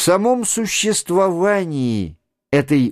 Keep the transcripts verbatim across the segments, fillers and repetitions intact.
самом существовании этой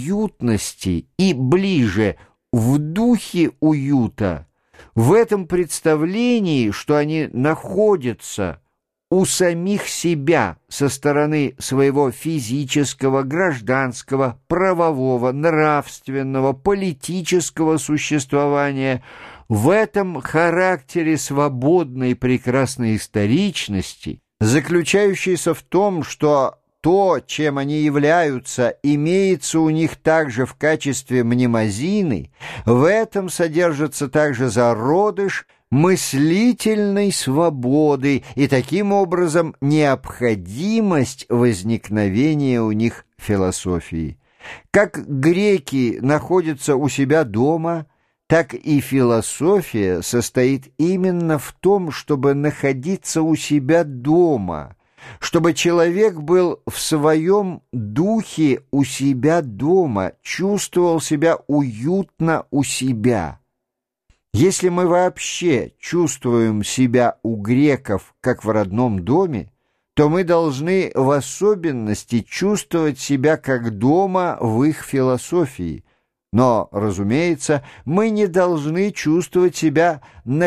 уютности и ближе в духе уюта, в этом представлении, что они находятся у самих себя со стороны своего физического, гражданского, правового, нравственного, политического существования, в этом характере свободной прекрасной историчности, заключающейся в том, что то, чем они являются, имеется у них также в качестве мнемозины, в этом содержится также зародыш мыслительной свободы и таким образом необходимость возникновения у них философии. Как греки находятся у себя дома, так и философия состоит именно в том, чтобы находиться у себя дома, чтобы человек был в своем духе у себя дома, чувствовал себя уютно у себя. Если мы вообще чувствуем себя у греков как в родном доме, то мы должны в особенности чувствовать себя как дома в их философии. Но, разумеется, мы не должны чувствовать себя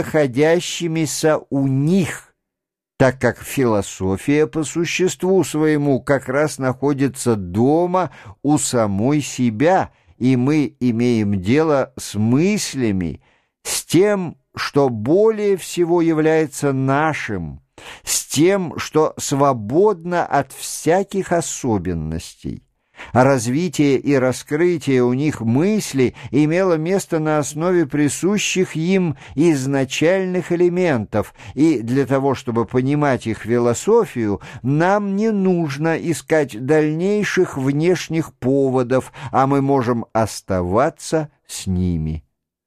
находящимися у них, так как философия по существу своему как раз находится дома у самой себя, и мы имеем дело с мыслями, с тем, что более всего является нашим, с тем, что свободно от всяких особенностей. А развитие и раскрытие у них мысли имело место на основе присущих им изначальных элементов, и для того, чтобы понимать их философию, нам не нужно искать дальнейших внешних поводов, а мы можем оставаться с ними.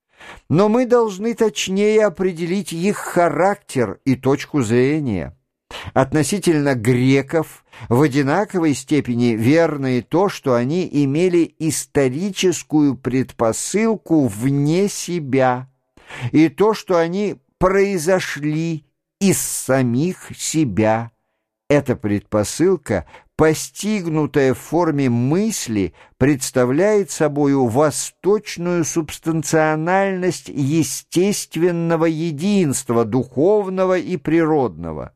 Но мы должны точнее определить их характер и точку зрения. Относительно греков в одинаковой степени верно и то, что они имели историческую предпосылку вне себя, и то, что они произошли из самих себя. Эта предпосылка, постигнутая в форме мысли, представляет собою восточную субстанциональность естественного единства, духовного и природного.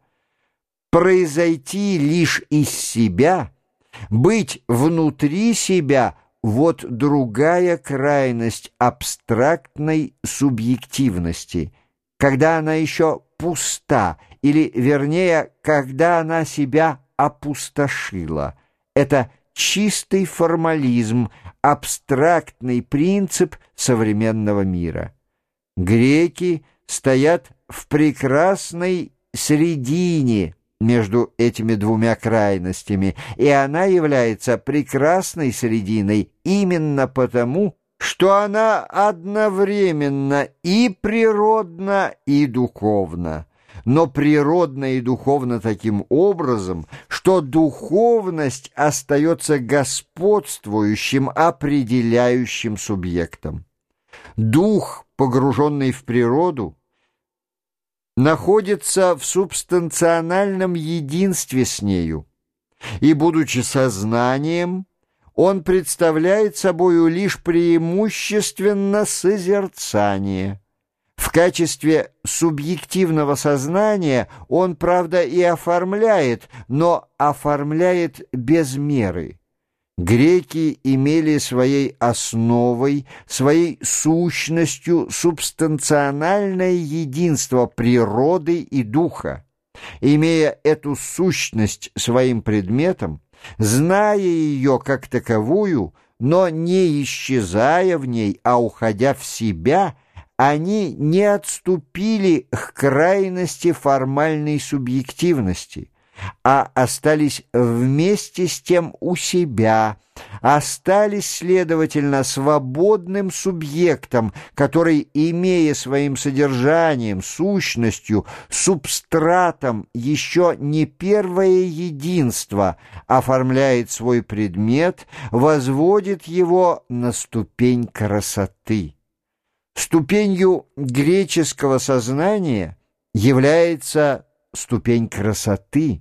Произойти лишь из себя, быть внутри себя — вот другая крайность абстрактной субъективности, когда она еще пуста, или, вернее, когда она себя опустошила. Это чистый формализм, абстрактный принцип современного мира. Греки стоят в прекрасной средине между этими двумя крайностями, и она является прекрасной срединой именно потому, что она одновременно и природна, и духовна, но природно и духовно таким образом, что духовность остается господствующим, определяющим субъектом. Дух, погруженный в природу, находится в субстанциональном единстве с нею, и, будучи сознанием, он представляет собою лишь преимущественно созерцание. В качестве субъективного сознания он, правда, и оформляет, но оформляет без меры. Греки имели своей основой, своей сущностью субстанциональное единство природы и духа. Имея эту сущность своим предметом, зная ее как таковую, но не исчезая в ней, а уходя в себя, они не отступили к крайности формальной субъективности, а остались вместе с тем у себя, остались, следовательно, свободным субъектом, который, имея своим содержанием, сущностью, субстратом еще не первое единство, оформляет свой предмет, возводит его на ступень красоты. Ступенью греческого сознания является ступень красоты.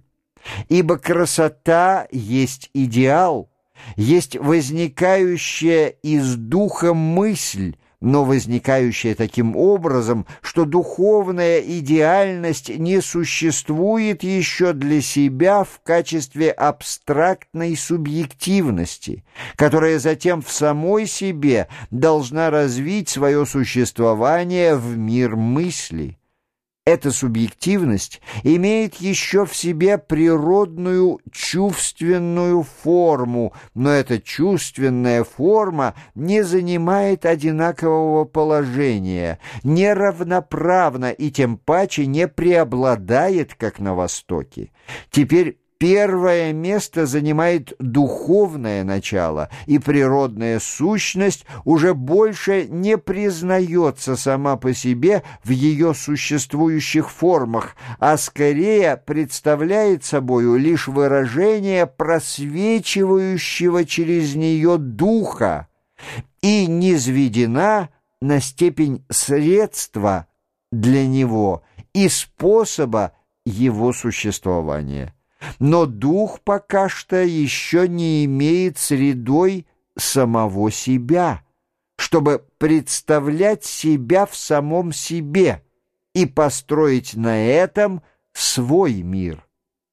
Ибо красота есть идеал, есть возникающая из духа мысль, но возникающая таким образом, что духовная идеальность не существует еще для себя в качестве абстрактной субъективности, которая затем в самой себе должна развить свое существование в мир мысли. Эта субъективность имеет еще в себе природную чувственную форму, но эта чувственная форма не занимает одинакового положения, не равноправна и тем паче не преобладает, как на Востоке. Теперь первое место занимает духовное начало, и природная сущность уже больше не признается сама по себе в ее существующих формах, а скорее представляет собою лишь выражение просвечивающего через нее духа и низведена на степень средства для него и способа его существования. Но дух пока что еще не имеет средой самого себя, чтобы представлять себя в самом себе и построить на этом свой мир.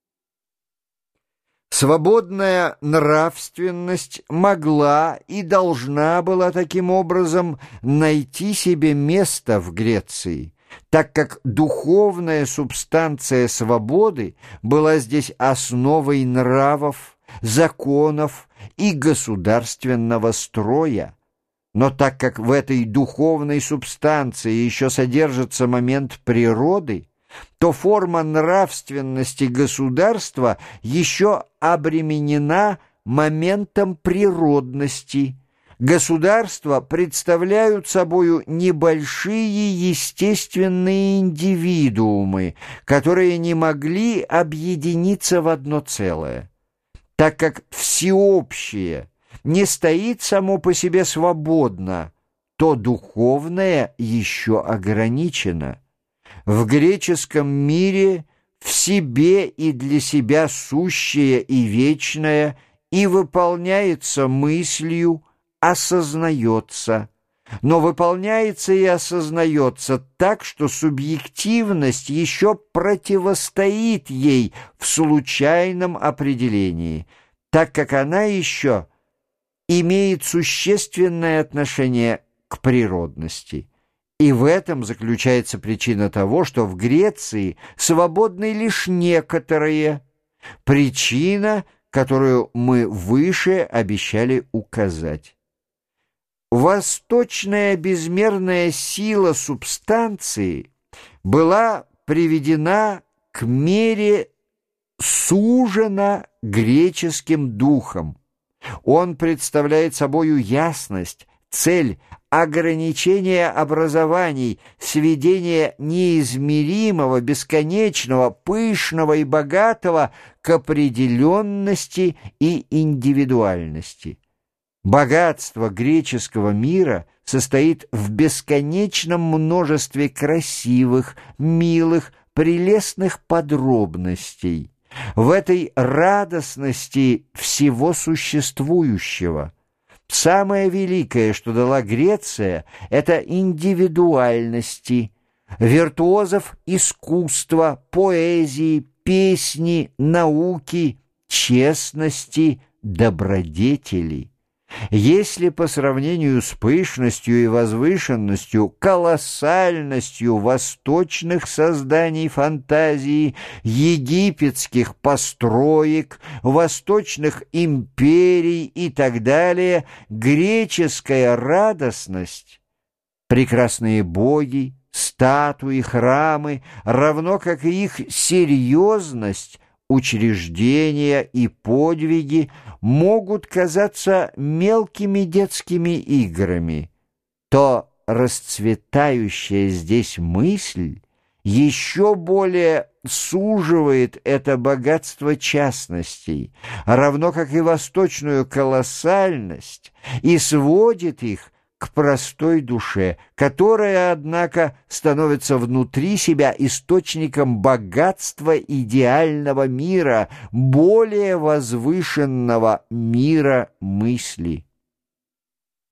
Свободная нравственность могла и должна была таким образом найти себе место в Греции, так как духовная субстанция свободы была здесь основой нравов, законов и государственного строя. Но так как в этой духовной субстанции еще содержится момент природы, то форма нравственности государства еще обременена моментом природности. Государства представляют собою небольшие естественные индивидуумы, которые не могли объединиться в одно целое. Так как всеобщее не стоит само по себе свободно, то духовное еще ограничено. В греческом мире в себе и для себя сущее и вечное и выполняется мыслью, осознается, но выполняется и осознается так, что субъективность еще противостоит ей в случайном определении, так как она еще имеет существенное отношение к природности. И в этом заключается причина того, что в Греции свободны лишь некоторые. Причина, которую мы выше обещали указать. Восточная безмерная сила субстанции была приведена к мере сужена греческим духом. Он представляет собою ясность, цель, ограничение образований, сведение неизмеримого, бесконечного, пышного и богатого к определенности и индивидуальности. Богатство греческого мира состоит в бесконечном множестве красивых, милых, прелестных подробностей, в этой радостности всего существующего. Самое великое, что дала Греция, это индивидуальности, виртуозов искусства, поэзии, песни, науки, честности, добродетели. Если по сравнению с пышностью и возвышенностью, колоссальностью восточных созданий фантазии, египетских построек, восточных империй и так далее, греческая радостность, прекрасные боги, статуи, храмы, равно как и их серьезность, учреждения и подвиги могут казаться мелкими детскими играми, то расцветающая здесь мысль еще более суживает это богатство частностей, равно как и восточную колоссальность, и сводит их к простой душе, которая, однако, становится внутри себя источником богатства идеального мира, более возвышенного мира мысли.